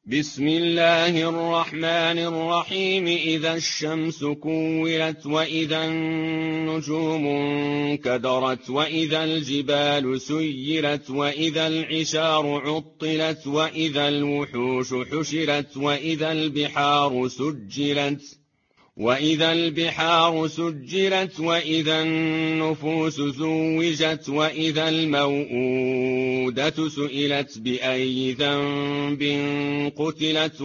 بسم الله الرحمن الرحيم. إذا الشمس كورت وإذا النجوم انكدرت وإذا الجبال سيرت وإذا العشار عطلت وإذا الوحوش حشرت وإذا البحار سجرت وإذا النفوس زوجت وإذا الموءودة سئلت بأي ذنب قتلت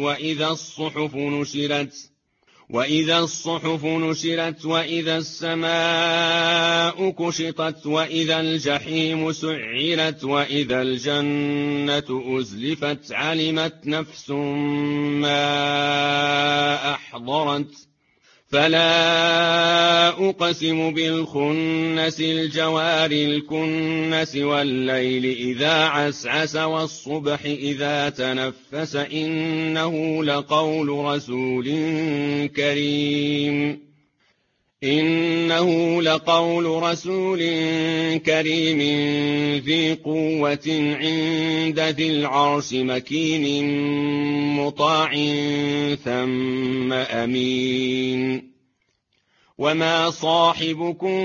وإذا الصحف نشرت وإذا السماء كشطت وإذا الجحيم سعرت وإذا الجنة أزلفت علمت نفس ما أحضرت فلا أقسم بالخنس الجوار الكنس والليل إذا عسعس والصبح إذا تنفس إنه لقول رسول كريم ذي قوة عند ذي العرش مكين مطاع ثم أمين وما صاحبكم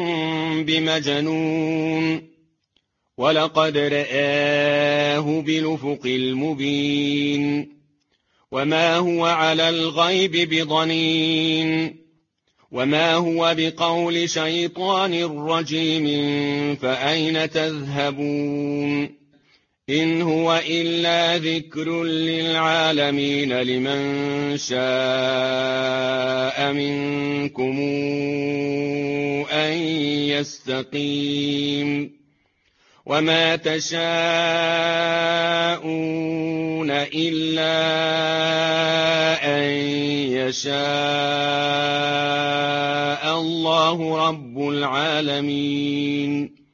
بمجنون ولقد رآه بالأفق المبين وما هو على الغيب بضنين وما هو بقول شيطان رجيم فأين تذهبون إن هو إلا ذكر للعالمين لمن شاء منكم أن يستقيم وما تشاءون إلا أن يشاء الله رب العالمين.